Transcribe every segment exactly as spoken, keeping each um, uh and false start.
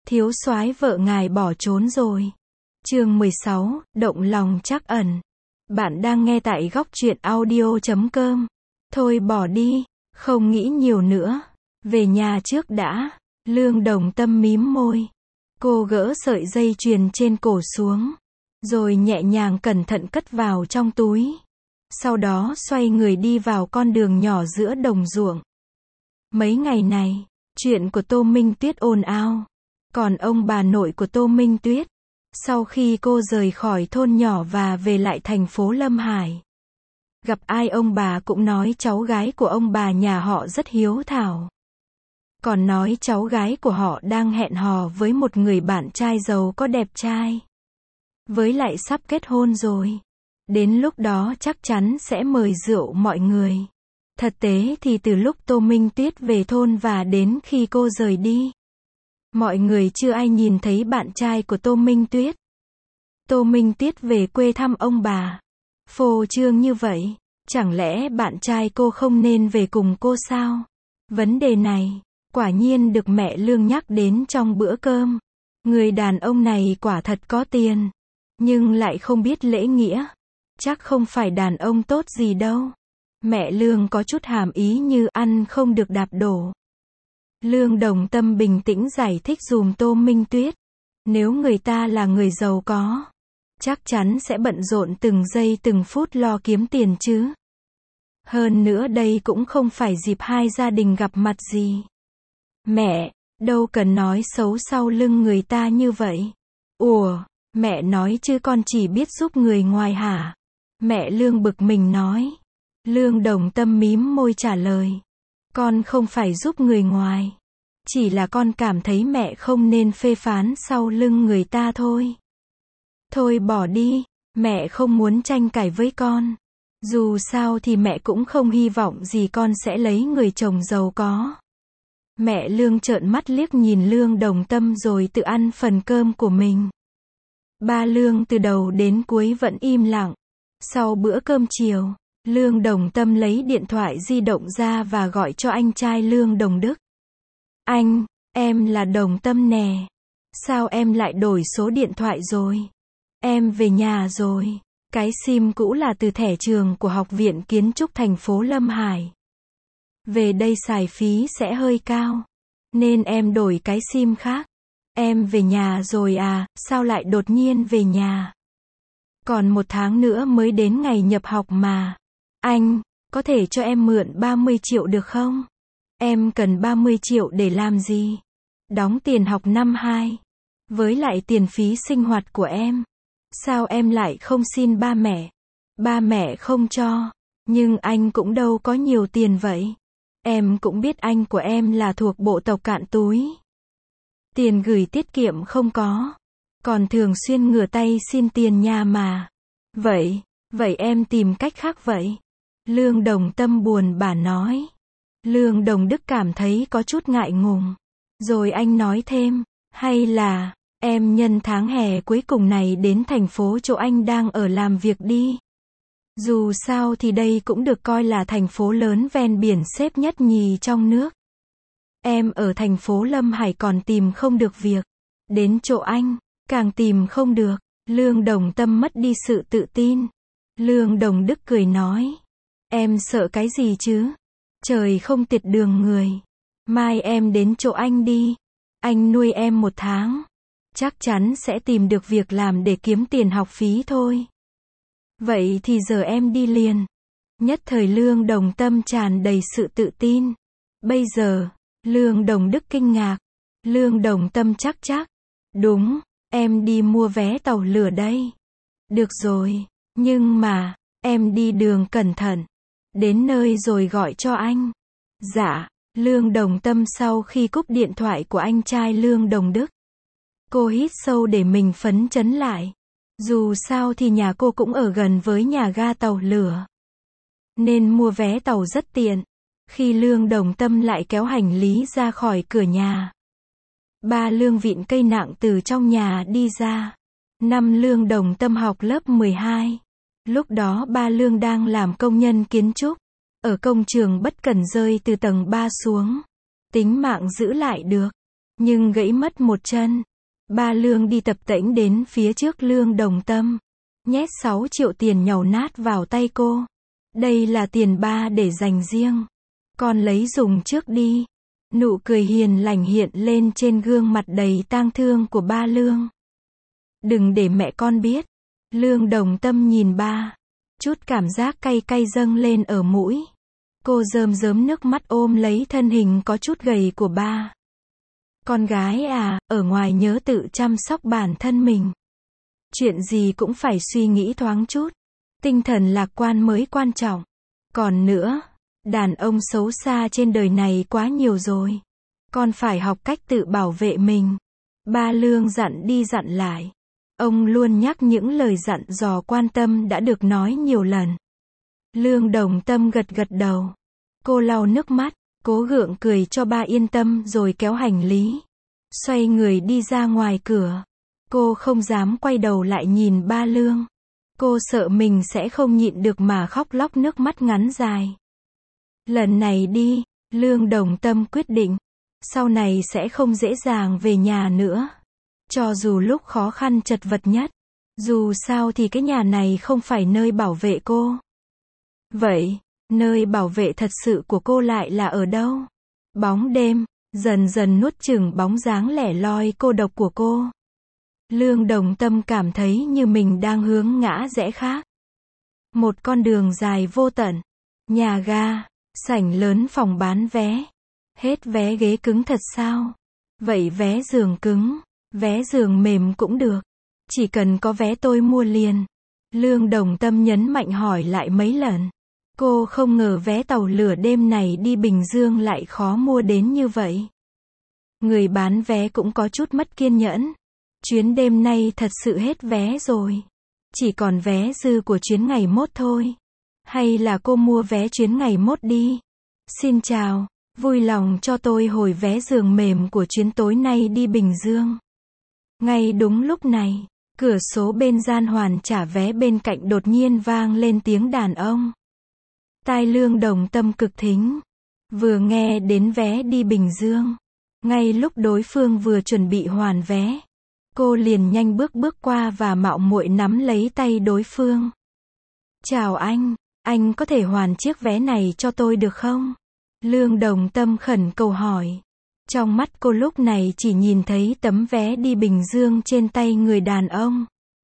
thiếu soái vợ ngài bỏ trốn rồi. Chương mười sáu, động lòng trắc ẩn. Bạn đang nghe tại góc truyện audio chấm com. Thôi bỏ đi, không nghĩ nhiều nữa. Về nhà trước đã. Lương Đồng Tâm mím môi. Cô gỡ sợi dây chuyền trên cổ xuống. Rồi nhẹ nhàng cẩn thận cất vào trong túi. Sau đó xoay người đi vào con đường nhỏ giữa đồng ruộng. Mấy ngày này, chuyện của Tô Minh Tuyết ồn ào. Còn ông bà nội của Tô Minh Tuyết, sau khi cô rời khỏi thôn nhỏ và về lại thành phố Lâm Hải, gặp ai ông bà cũng nói cháu gái của ông bà nhà họ rất hiếu thảo. Còn nói cháu gái của họ đang hẹn hò với một người bạn trai giàu có đẹp trai. Với lại sắp kết hôn rồi. Đến lúc đó chắc chắn sẽ mời rượu mọi người. Thật tế thì từ lúc Tô Minh Tuyết về thôn và đến khi cô rời đi, mọi người chưa ai nhìn thấy bạn trai của Tô Minh Tuyết. Tô Minh Tuyết về quê thăm ông bà. Phô trương như vậy, chẳng lẽ bạn trai cô không nên về cùng cô sao? Vấn đề này, quả nhiên được mẹ Lương nhắc đến trong bữa cơm. Người đàn ông này quả thật có tiền, nhưng lại không biết lễ nghĩa. Chắc không phải đàn ông tốt gì đâu. Mẹ Lương có chút hàm ý như ăn không được đạp đổ. Lương Đồng Tâm bình tĩnh giải thích dùm Tô Minh Tuyết. Nếu người ta là người giàu có, chắc chắn sẽ bận rộn từng giây từng phút lo kiếm tiền chứ. Hơn nữa đây cũng không phải dịp hai gia đình gặp mặt gì. Mẹ, đâu cần nói xấu sau lưng người ta như vậy. Ủa, mẹ nói chứ con chỉ biết giúp người ngoài hả? Mẹ Lương bực mình nói. Lương Đồng Tâm mím môi trả lời. Con không phải giúp người ngoài. Chỉ là con cảm thấy mẹ không nên phê phán sau lưng người ta thôi. Thôi bỏ đi, mẹ không muốn tranh cãi với con. Dù sao thì mẹ cũng không hy vọng gì con sẽ lấy người chồng giàu có. Mẹ Lương trợn mắt liếc nhìn Lương Đồng Tâm rồi tự ăn phần cơm của mình. Ba Lương từ đầu đến cuối vẫn im lặng. Sau bữa cơm chiều, Lương Đồng Tâm lấy điện thoại di động ra và gọi cho anh trai Lương Đồng Đức. Anh, em là Đồng Tâm nè. Sao em lại đổi số điện thoại rồi? Em về nhà rồi. Cái sim cũ là từ thẻ trường của Học viện Kiến trúc thành phố Lâm Hải. Về đây xài phí sẽ hơi cao, nên em đổi cái sim khác. Em về nhà rồi à, sao lại đột nhiên về nhà? Còn một tháng nữa mới đến ngày nhập học mà. Anh, có thể cho em mượn ba mươi triệu được không? Em cần ba mươi triệu để làm gì? Đóng tiền học năm hai. Với lại tiền phí sinh hoạt của em. Sao em lại không xin ba mẹ? Ba mẹ không cho. Nhưng anh cũng đâu có nhiều tiền vậy. Em cũng biết anh của em là thuộc bộ tộc cạn túi. Tiền gửi tiết kiệm không có. Còn thường xuyên ngửa tay xin tiền nhà mà. Vậy, vậy em tìm cách khác vậy. Lương Đồng Tâm buồn bã nói. Lương Đồng Đức cảm thấy có chút ngại ngùng. Rồi anh nói thêm, hay là, em nhân tháng hè cuối cùng này đến thành phố chỗ anh đang ở làm việc đi. Dù sao thì đây cũng được coi là thành phố lớn ven biển xếp nhất nhì trong nước. Em ở thành phố Lâm Hải còn tìm không được việc. Đến chỗ anh, càng tìm không được. Lương Đồng Tâm mất đi sự tự tin. Lương Đồng Đức cười nói. Em sợ cái gì chứ? Trời không tiệt đường người. Mai em đến chỗ anh đi. Anh nuôi em một tháng. Chắc chắn sẽ tìm được việc làm để kiếm tiền học phí thôi. Vậy thì giờ em đi liền. Nhất thời Lương Đồng Tâm tràn đầy sự tự tin. Bây giờ, Lương Đồng Đức kinh ngạc. Lương Đồng Tâm chắc chắc. Đúng, em đi mua vé tàu lửa đây. Được rồi, nhưng mà, em đi đường cẩn thận. Đến nơi rồi gọi cho anh. Dạ, Lương Đồng Tâm sau khi cúp điện thoại của anh trai Lương Đồng Đức. Cô hít sâu để mình phấn chấn lại. Dù sao thì nhà cô cũng ở gần với nhà ga tàu lửa. Nên mua vé tàu rất tiện. Khi Lương Đồng Tâm lại kéo hành lý ra khỏi cửa nhà. Ba Lương vịn cây nặng từ trong nhà đi ra. Năm Lương Đồng Tâm học lớp mười hai. Lúc đó ba Lương đang làm công nhân kiến trúc. Ở công trường bất cần rơi từ tầng ba xuống. Tính mạng giữ lại được. nhưng gãy mất một chân. Ba Lương đi tập tễnh đến phía trước Lương Đồng Tâm, nhét sáu triệu tiền nhàu nát vào tay cô. Đây là tiền ba để dành riêng. Con lấy dùng trước đi. Nụ cười hiền lành hiện lên trên gương mặt đầy tang thương của ba Lương. Đừng để mẹ con biết. Lương Đồng Tâm nhìn ba. Chút cảm giác cay cay dâng lên ở mũi. Cô rơm rớm nước mắt ôm lấy thân hình có chút gầy của ba. Con gái à, ở ngoài nhớ tự chăm sóc bản thân mình. Chuyện gì cũng phải suy nghĩ thoáng chút. Tinh thần lạc quan mới quan trọng. Còn nữa, đàn ông xấu xa trên đời này quá nhiều rồi. Con phải học cách tự bảo vệ mình. Ba Lương dặn đi dặn lại. Ông luôn nhắc những lời dặn dò quan tâm đã được nói nhiều lần. Lương Đồng Tâm gật gật đầu. Cô lau nước mắt, cố gượng cười cho ba yên tâm rồi kéo hành lý. Xoay người đi ra ngoài cửa. Cô không dám quay đầu lại nhìn ba Lương. Cô sợ mình sẽ không nhịn được mà khóc lóc nước mắt ngắn dài. Lần này đi, Lương Đồng Tâm quyết định. Sau này sẽ không dễ dàng về nhà nữa. Cho dù lúc khó khăn chật vật nhất. Dù sao thì cái nhà này không phải nơi bảo vệ cô. Vậy, nơi bảo vệ thật sự của cô lại là ở đâu? Bóng đêm, dần dần nuốt chửng bóng dáng lẻ loi cô độc của cô. Lương Đồng Tâm cảm thấy như mình đang hướng ngã rẽ khác. Một con đường dài vô tận. Nhà ga, sảnh lớn phòng bán vé. Hết vé ghế cứng thật sao? Vậy vé giường cứng, vé giường mềm cũng được. Chỉ cần có vé tôi mua liền. Lương Đồng Tâm nhấn mạnh hỏi lại mấy lần. Cô không ngờ vé tàu lửa đêm này đi Bình Dương lại khó mua đến như vậy. Người bán vé cũng có chút mất kiên nhẫn. Chuyến đêm nay thật sự hết vé rồi. Chỉ còn vé dư của chuyến ngày mốt thôi. Hay là cô mua vé chuyến ngày mốt đi. Xin chào, vui lòng cho tôi hồi vé giường mềm của chuyến tối nay đi Bình Dương. Ngay đúng lúc này, cửa số bên gian hoàn trả vé bên cạnh đột nhiên vang lên tiếng đàn ông. Tai Lương Đồng Tâm cực thính. Vừa nghe đến vé đi Bình Dương. Ngay lúc đối phương vừa chuẩn bị hoàn vé. Cô liền nhanh bước bước qua và mạo muội nắm lấy tay đối phương. Chào anh, anh có thể hoàn chiếc vé này cho tôi được không? Lương Đồng Tâm khẩn cầu hỏi. Trong mắt cô lúc này chỉ nhìn thấy tấm vé đi Bình Dương trên tay người đàn ông.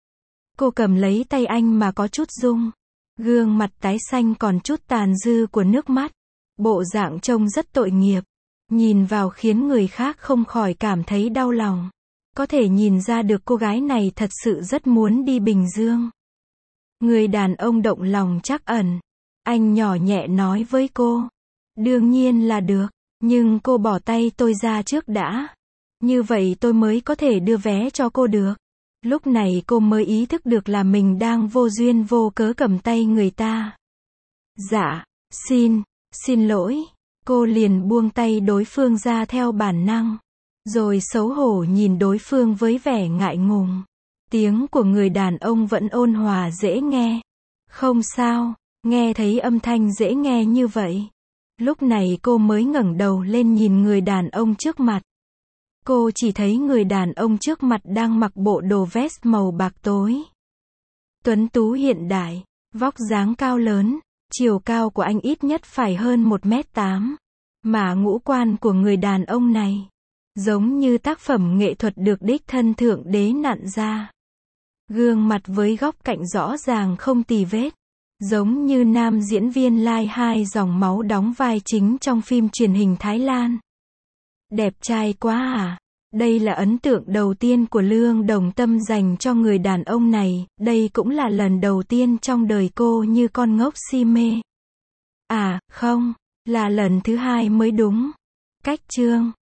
Cô cầm lấy tay anh mà có chút rung. Gương mặt tái xanh còn chút tàn dư của nước mắt. Bộ dạng trông rất tội nghiệp. Nhìn vào khiến người khác không khỏi cảm thấy đau lòng. Có thể nhìn ra được cô gái này thật sự rất muốn đi Bình Dương. Người đàn ông động lòng trắc ẩn. Anh nhỏ nhẹ nói với cô. Đương nhiên là được. Nhưng cô bỏ tay tôi ra trước đã. Như vậy tôi mới có thể đưa vé cho cô được. Lúc này cô mới ý thức được là mình đang vô duyên vô cớ cầm tay người ta. Dạ, xin, xin lỗi. Cô liền buông tay đối phương ra theo bản năng. Rồi xấu hổ nhìn đối phương với vẻ ngại ngùng. Tiếng của người đàn ông vẫn ôn hòa dễ nghe. Không sao, nghe thấy âm thanh dễ nghe như vậy. Lúc này cô mới ngẩng đầu lên nhìn người đàn ông trước mặt. Cô chỉ thấy người đàn ông trước mặt đang mặc bộ đồ vest màu bạc tối. Tuấn tú hiện đại, vóc dáng cao lớn, chiều cao của anh ít nhất phải hơn một mét tám. Mà ngũ quan của người đàn ông này, giống như tác phẩm nghệ thuật được đích thân thượng đế nặn ra. Gương mặt với góc cạnh rõ ràng không tì vết. Giống như nam diễn viên lai hai dòng máu đóng vai chính trong phim truyền hình Thái Lan. Đẹp trai quá à? Đây là ấn tượng đầu tiên của Lương Đồng Tâm dành cho người đàn ông này. Đây cũng là lần đầu tiên trong đời cô như con ngốc si mê. À, không, là lần thứ hai mới đúng. Cách chương